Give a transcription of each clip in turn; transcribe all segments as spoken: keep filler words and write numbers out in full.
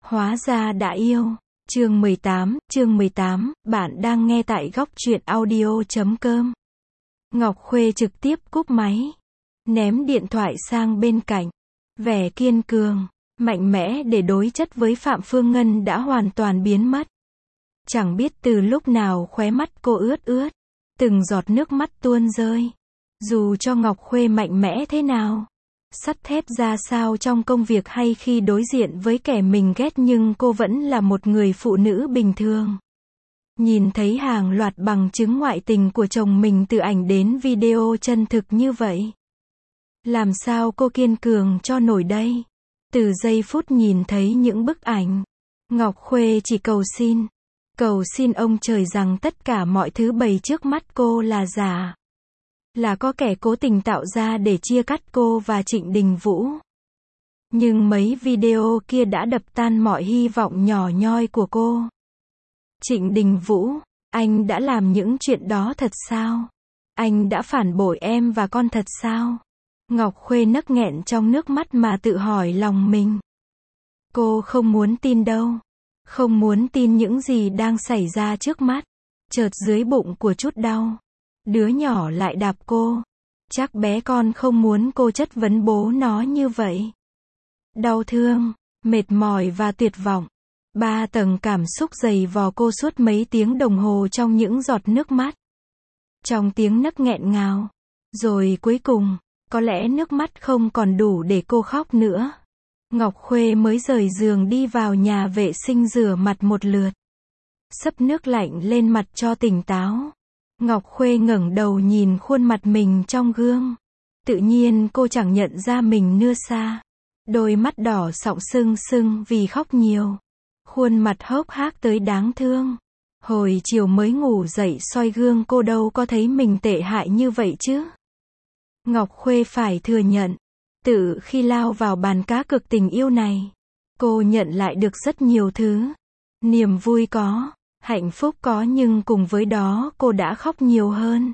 Hóa ra đã yêu. Chương mười tám, chương mười tám, bạn đang nghe tại góc truyện audio chấm com. Ngọc Khuê trực tiếp cúp máy, ném điện thoại sang bên cạnh. Vẻ kiên cường, mạnh mẽ để đối chất với Phạm Phương Ngân đã hoàn toàn biến mất. Chẳng biết từ lúc nào khóe mắt cô ướt ướt, từng giọt nước mắt tuôn rơi. Dù cho Ngọc Khuê mạnh mẽ thế nào, sắt thép ra sao trong công việc hay khi đối diện với kẻ mình ghét, nhưng cô vẫn là một người phụ nữ bình thường. Nhìn thấy hàng loạt bằng chứng ngoại tình của chồng mình từ ảnh đến video chân thực như vậy, làm sao cô kiên cường cho nổi đây? Từ giây phút nhìn thấy những bức ảnh, Ngọc Khuê chỉ cầu xin, cầu xin ông trời rằng tất cả mọi thứ bày trước mắt cô là giả. Là có kẻ cố tình tạo ra để chia cắt cô và Trịnh Đình Vũ. Nhưng mấy video kia đã đập tan mọi hy vọng nhỏ nhoi của cô. Trịnh Đình Vũ, anh đã làm những chuyện đó thật sao? Anh đã phản bội em và con thật sao? Ngọc Khuê nấc nghẹn trong nước mắt mà tự hỏi lòng mình. Cô không muốn tin đâu. Không muốn tin những gì đang xảy ra trước mắt. Chợt dưới bụng của chút đau. Đứa nhỏ lại đạp cô. Chắc bé con không muốn cô chất vấn bố nó như vậy. Đau thương, mệt mỏi và tuyệt vọng. Ba tầng cảm xúc dày vò cô suốt mấy tiếng đồng hồ trong những giọt nước mắt. Trong tiếng nấc nghẹn ngào. Rồi cuối cùng, có lẽ nước mắt không còn đủ để cô khóc nữa. Ngọc Khuê mới rời giường đi vào nhà vệ sinh rửa mặt một lượt. Xấp nước lạnh lên mặt cho tỉnh táo. Ngọc Khuê ngẩng đầu nhìn khuôn mặt mình trong gương. Tự nhiên cô chẳng nhận ra mình nưa xa. Đôi mắt đỏ sọng sưng sưng vì khóc nhiều. Khuôn mặt hốc hác tới đáng thương. Hồi chiều mới ngủ dậy soi gương cô đâu có thấy mình tệ hại như vậy chứ. Ngọc Khuê phải thừa nhận, từ khi lao vào bàn cá cược tình yêu này, cô nhận lại được rất nhiều thứ. Niềm vui có, hạnh phúc có, nhưng cùng với đó cô đã khóc nhiều hơn.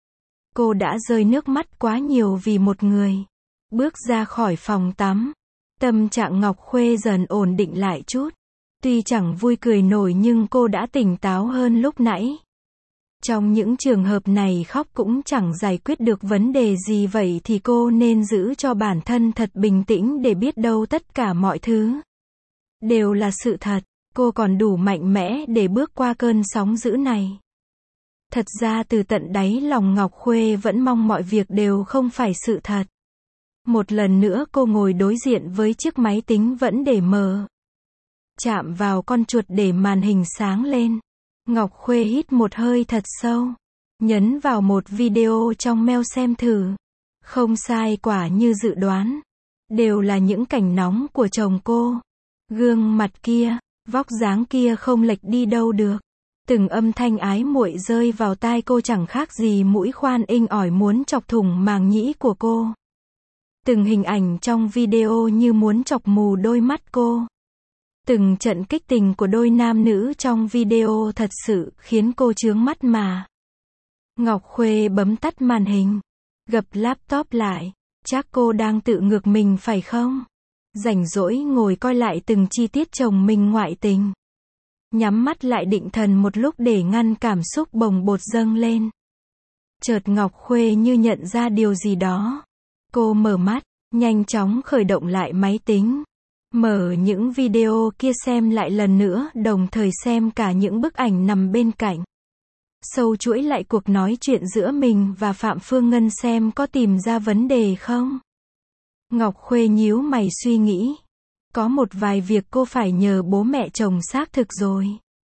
Cô đã rơi nước mắt quá nhiều vì một người. Bước ra khỏi phòng tắm, tâm trạng Ngọc Khuê dần ổn định lại chút. Tuy chẳng vui cười nổi nhưng cô đã tỉnh táo hơn lúc nãy. Trong những trường hợp này khóc cũng chẳng giải quyết được vấn đề gì, vậy thì cô nên giữ cho bản thân thật bình tĩnh để biết đâu tất cả mọi thứ đều là sự thật. Cô còn đủ mạnh mẽ để bước qua cơn sóng dữ này. Thật ra từ tận đáy lòng Ngọc Khuê vẫn mong mọi việc đều không phải sự thật. Một lần nữa cô ngồi đối diện với chiếc máy tính vẫn để mờ. Chạm vào con chuột để màn hình sáng lên. Ngọc Khuê hít một hơi thật sâu. Nhấn vào một video trong mail xem thử. Không sai, quả như dự đoán. Đều là những cảnh nóng của chồng cô. Gương mặt kia, vóc dáng kia không lệch đi đâu được. Từng âm thanh ái muội rơi vào tai cô chẳng khác gì mũi khoan inh ỏi muốn chọc thủng màng nhĩ của cô. Từng hình ảnh trong video như muốn chọc mù đôi mắt cô. Từng trận kích tình của đôi nam nữ trong video thật sự khiến cô chướng mắt mà. Ngọc Khuê bấm tắt màn hình, gập laptop lại. Chắc cô đang tự ngược mình phải không? Rảnh rỗi ngồi coi lại từng chi tiết chồng mình ngoại tình. Nhắm mắt lại định thần một lúc để ngăn cảm xúc bồng bột dâng lên. Chợt Ngọc Khuê như nhận ra điều gì đó. Cô mở mắt, nhanh chóng khởi động lại máy tính. Mở những video kia xem lại lần nữa, đồng thời xem cả những bức ảnh nằm bên cạnh. Sâu chuỗi lại cuộc nói chuyện giữa mình và Phạm Phương Ngân xem có tìm ra vấn đề không. Ngọc Khuê nhíu mày suy nghĩ. Có một vài việc cô phải nhờ bố mẹ chồng xác thực rồi.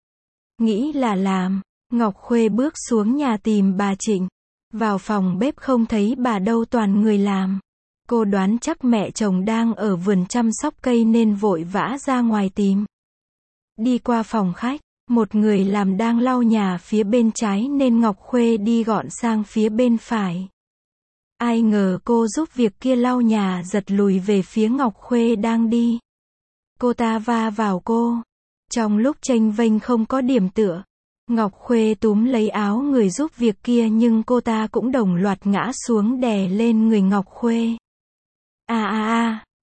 Nghĩ là làm, Ngọc Khuê bước xuống nhà tìm bà Trịnh. Vào phòng bếp không thấy bà đâu, toàn người làm. Cô đoán chắc mẹ chồng đang ở vườn chăm sóc cây nên vội vã ra ngoài tìm. Đi qua phòng khách, một người làm đang lau nhà phía bên trái nên Ngọc Khuê đi gọn sang phía bên phải. Ai ngờ cô giúp việc kia lau nhà giật lùi về phía Ngọc Khuê đang đi. Cô ta va vào cô. Trong lúc chênh vênh không có điểm tựa, Ngọc Khuê túm lấy áo người giúp việc kia nhưng cô ta cũng đồng loạt ngã xuống đè lên người Ngọc Khuê. A a a,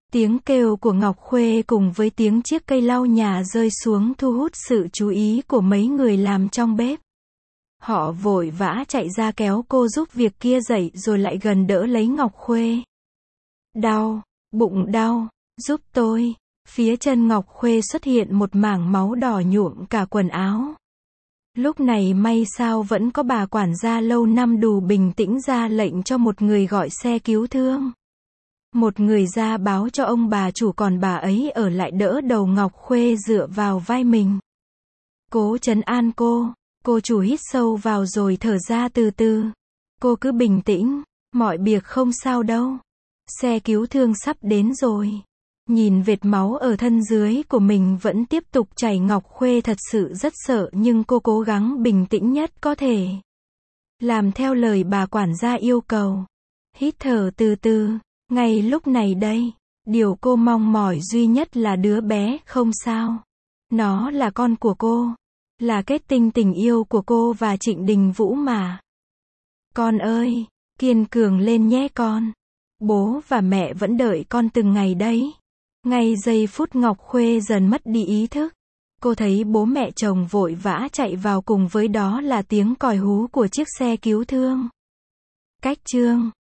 Tiếng kêu của Ngọc Khuê cùng với tiếng chiếc cây lau nhà rơi xuống thu hút sự chú ý của mấy người làm trong bếp. Họ vội vã chạy ra kéo cô giúp việc kia dậy rồi lại gần đỡ lấy Ngọc Khuê. Đau, bụng đau, giúp tôi. Phía chân Ngọc Khuê xuất hiện một mảng máu đỏ nhuộm cả quần áo. Lúc này may sao vẫn có bà quản gia lâu năm đủ bình tĩnh ra lệnh cho một người gọi xe cứu thương. Một người ra báo cho ông bà chủ, còn bà ấy ở lại đỡ đầu Ngọc Khuê dựa vào vai mình. Cố trấn an cô. Cô chủ hít sâu vào rồi thở ra từ từ. Cô cứ bình tĩnh, mọi việc không sao đâu. Xe cứu thương sắp đến rồi. Nhìn vệt máu ở thân dưới của mình vẫn tiếp tục chảy, Ngọc Khuê thật sự rất sợ nhưng cô cố gắng bình tĩnh nhất có thể. Làm theo lời bà quản gia yêu cầu. Hít thở từ từ. Ngay lúc này đây, điều cô mong mỏi duy nhất là đứa bé không sao. Nó là con của cô. Là kết tinh tình yêu của cô và Trịnh Đình Vũ mà. Con ơi, kiên cường lên nhé con. Bố và mẹ vẫn đợi con từng ngày đấy. Ngay giây phút Ngọc Khuê dần mất đi ý thức, cô thấy bố mẹ chồng vội vã chạy vào, cùng với đó là tiếng còi hú của chiếc xe cứu thương. Cách chương